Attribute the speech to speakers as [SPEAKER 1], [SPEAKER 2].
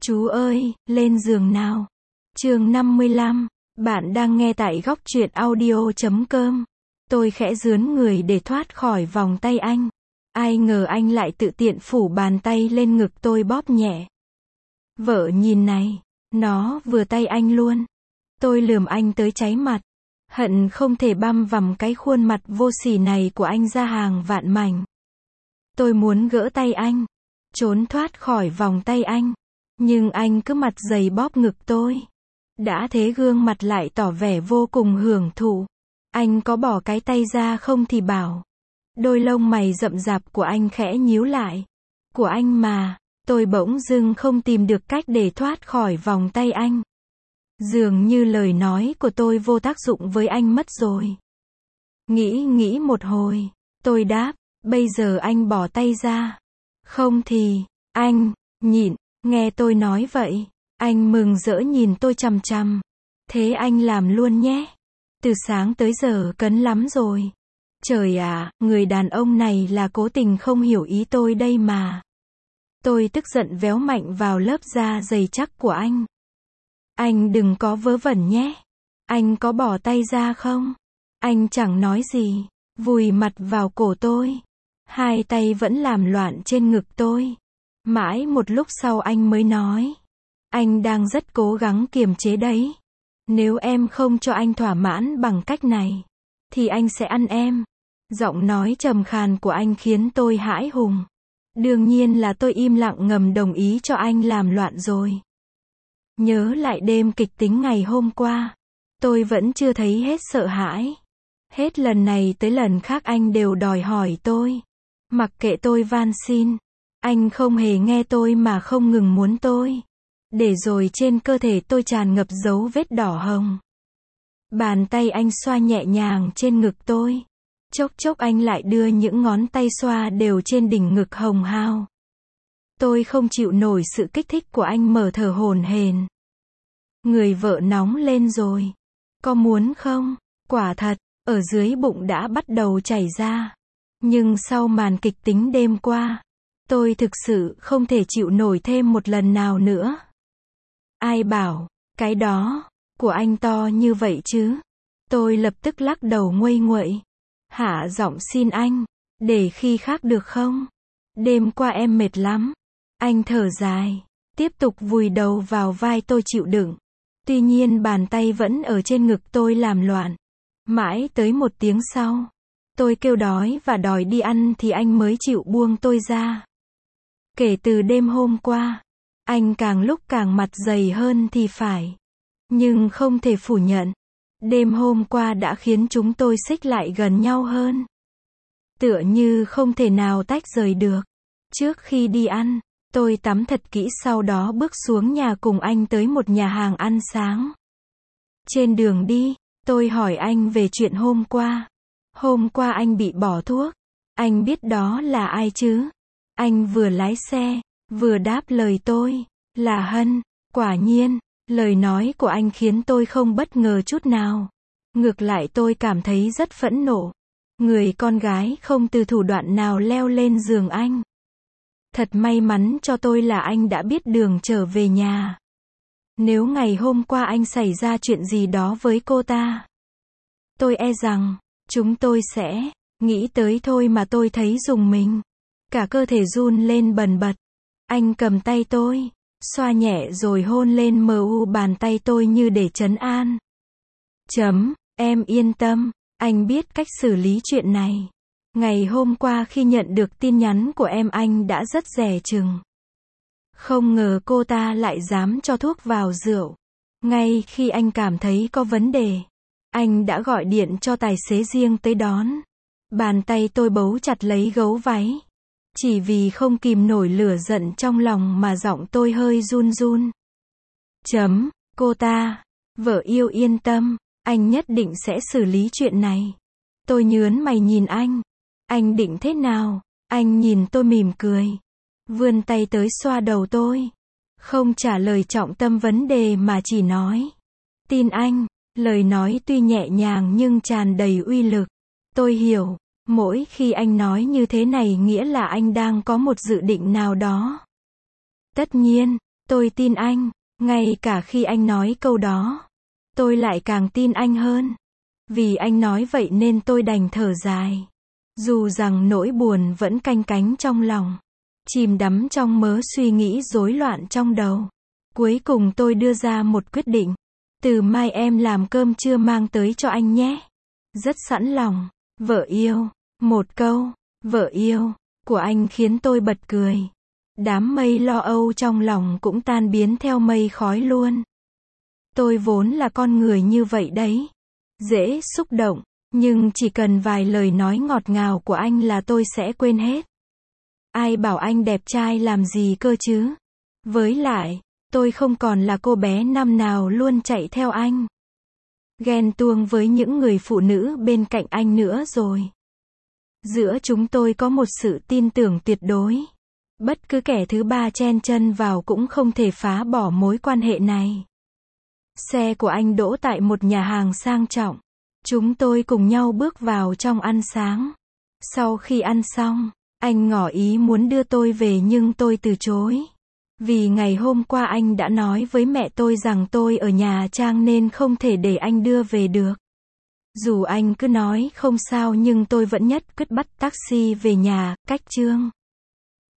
[SPEAKER 1] Chú ơi, lên giường nào. Chương 55. Bạn đang nghe tại góc truyện audio.com. Tôi khẽ rướn người để thoát khỏi vòng tay anh. Ai ngờ anh lại tự tiện phủ bàn tay lên ngực tôi bóp nhẹ. Vợ nhìn này, nó vừa tay anh luôn. Tôi lườm anh tới cháy mặt. Hận không thể băm vằm cái khuôn mặt vô sỉ này của anh ra hàng vạn mảnh. Tôi muốn gỡ tay anh, trốn thoát khỏi vòng tay anh. Nhưng anh cứ mặt dày bóp ngực tôi. Đã thế gương mặt lại tỏ vẻ vô cùng hưởng thụ. Anh có bỏ cái tay ra không thì bảo. Đôi lông mày rậm rạp của anh khẽ nhíu lại. Của anh mà. Tôi bỗng dưng không tìm được cách để thoát khỏi vòng tay anh. Dường như lời nói của tôi vô tác dụng với anh mất rồi. Nghĩ một hồi. Tôi đáp, bây giờ anh bỏ tay ra. Không thì, anh, nhịn. Nghe tôi nói vậy, anh mừng rỡ nhìn tôi chằm chằm. Thế anh làm luôn nhé. Từ sáng tới giờ cấn lắm rồi. Trời ạ, người đàn ông này là cố tình không hiểu ý tôi đây mà. Tôi tức giận véo mạnh vào lớp da dày chắc của anh. Anh đừng có vớ vẩn nhé. Anh có bỏ tay ra không? Anh chẳng nói gì, vùi mặt vào cổ tôi. Hai tay vẫn làm loạn trên ngực tôi. Mãi một lúc sau anh mới nói. Anh đang rất cố gắng kiềm chế đấy. Nếu em không cho anh thỏa mãn bằng cách này, thì anh sẽ ăn em. Giọng nói trầm khàn của anh khiến tôi hãi hùng. Đương nhiên là tôi im lặng ngầm đồng ý cho anh làm loạn rồi. Nhớ lại đêm kịch tính ngày hôm qua, tôi vẫn chưa thấy hết sợ hãi. Hết lần này tới lần khác anh đều đòi hỏi tôi. Mặc kệ tôi van xin, anh không hề nghe tôi mà không ngừng muốn tôi. Để rồi trên cơ thể tôi tràn ngập dấu vết đỏ hồng. Bàn tay anh xoa nhẹ nhàng trên ngực tôi. Chốc chốc anh lại đưa những ngón tay xoa đều trên đỉnh ngực hồng hao. Tôi không chịu nổi sự kích thích của anh mở thở hổn hển. Người vợ nóng lên rồi. Có muốn không? Quả thật, ở dưới bụng đã bắt đầu chảy ra. Nhưng sau màn kịch tính đêm qua, tôi thực sự không thể chịu nổi thêm một lần nào nữa. Ai bảo, cái đó, của anh to như vậy chứ? Tôi lập tức lắc đầu nguây nguậy. Hạ giọng xin anh, để khi khác được không? Đêm qua em mệt lắm. Anh thở dài, tiếp tục vùi đầu vào vai tôi chịu đựng. Tuy nhiên bàn tay vẫn ở trên ngực tôi làm loạn. Mãi tới một tiếng sau, tôi kêu đói và đòi đi ăn thì anh mới chịu buông tôi ra. Kể từ đêm hôm qua, anh càng lúc càng mặt dày hơn thì phải. Nhưng không thể phủ nhận, đêm hôm qua đã khiến chúng tôi xích lại gần nhau hơn. Tựa như không thể nào tách rời được. Trước khi đi ăn, tôi tắm thật kỹ sau đó bước xuống nhà cùng anh tới một nhà hàng ăn sáng. Trên đường đi, tôi hỏi anh về chuyện hôm qua. Hôm qua anh bị bỏ thuốc. Anh biết đó là ai chứ? Anh vừa lái xe, vừa đáp lời tôi, là Hân. Quả nhiên, lời nói của anh khiến tôi không bất ngờ chút nào. Ngược lại tôi cảm thấy rất phẫn nộ. Người con gái không từ thủ đoạn nào leo lên giường anh. Thật may mắn cho tôi là anh đã biết đường trở về nhà. Nếu ngày hôm qua anh xảy ra chuyện gì đó với cô ta, tôi e rằng, chúng tôi sẽ, nghĩ tới thôi mà tôi thấy rùng mình. Cả cơ thể run lên bần bật. Anh cầm tay tôi, xoa nhẹ rồi hôn lên mu bàn tay tôi như để trấn an. Em yên tâm, anh biết cách xử lý chuyện này. Ngày hôm qua khi nhận được tin nhắn của em anh đã rất dè chừng. Không ngờ cô ta lại dám cho thuốc vào rượu. Ngay khi anh cảm thấy có vấn đề, anh đã gọi điện cho tài xế riêng tới đón. Bàn tay tôi bấu chặt lấy gấu váy. Chỉ vì không kìm nổi lửa giận trong lòng mà giọng tôi hơi run run. Cô ta, vợ yêu yên tâm, anh nhất định sẽ xử lý chuyện này. Tôi nhớn mày nhìn anh. Anh định thế nào? Anh nhìn tôi mỉm cười. Vươn tay tới xoa đầu tôi. Không trả lời trọng tâm vấn đề mà chỉ nói. Tin anh. Lời nói tuy nhẹ nhàng nhưng tràn đầy uy lực. Tôi hiểu. Mỗi khi anh nói như thế này nghĩa là anh đang có một dự định nào đó. Tất nhiên, Tôi tin anh, ngay cả khi anh nói câu đó, tôi lại càng tin anh hơn. Vì anh nói vậy nên tôi đành thở dài. Dù rằng nỗi buồn vẫn canh cánh trong lòng, chìm đắm trong mớ suy nghĩ rối loạn trong đầu. Cuối cùng tôi đưa ra một quyết định. Từ mai em làm cơm trưa mang tới cho anh nhé. Rất sẵn lòng. Vợ yêu. Một câu, vợ yêu, của anh khiến tôi bật cười. Đám mây lo âu trong lòng cũng tan biến theo mây khói luôn. Tôi vốn là con người như vậy đấy. Dễ xúc động, nhưng chỉ cần vài lời nói ngọt ngào của anh là tôi sẽ quên hết. Ai bảo anh đẹp trai làm gì cơ chứ? Với lại, tôi không còn là cô bé năm nào luôn chạy theo anh, ghen tuông với những người phụ nữ bên cạnh anh nữa rồi. Giữa chúng tôi có một sự tin tưởng tuyệt đối. Bất cứ kẻ thứ ba chen chân vào cũng không thể phá bỏ mối quan hệ này. Xe của anh đỗ tại một nhà hàng sang trọng. Chúng tôi cùng nhau bước vào trong ăn sáng. Sau khi ăn xong, anh ngỏ ý muốn đưa tôi về nhưng tôi từ chối. Vì ngày hôm qua anh đã nói với mẹ tôi rằng tôi ở Nha Trang nên không thể để anh đưa về được. Dù anh cứ nói không sao nhưng tôi vẫn nhất quyết bắt taxi về nhà, cách Chương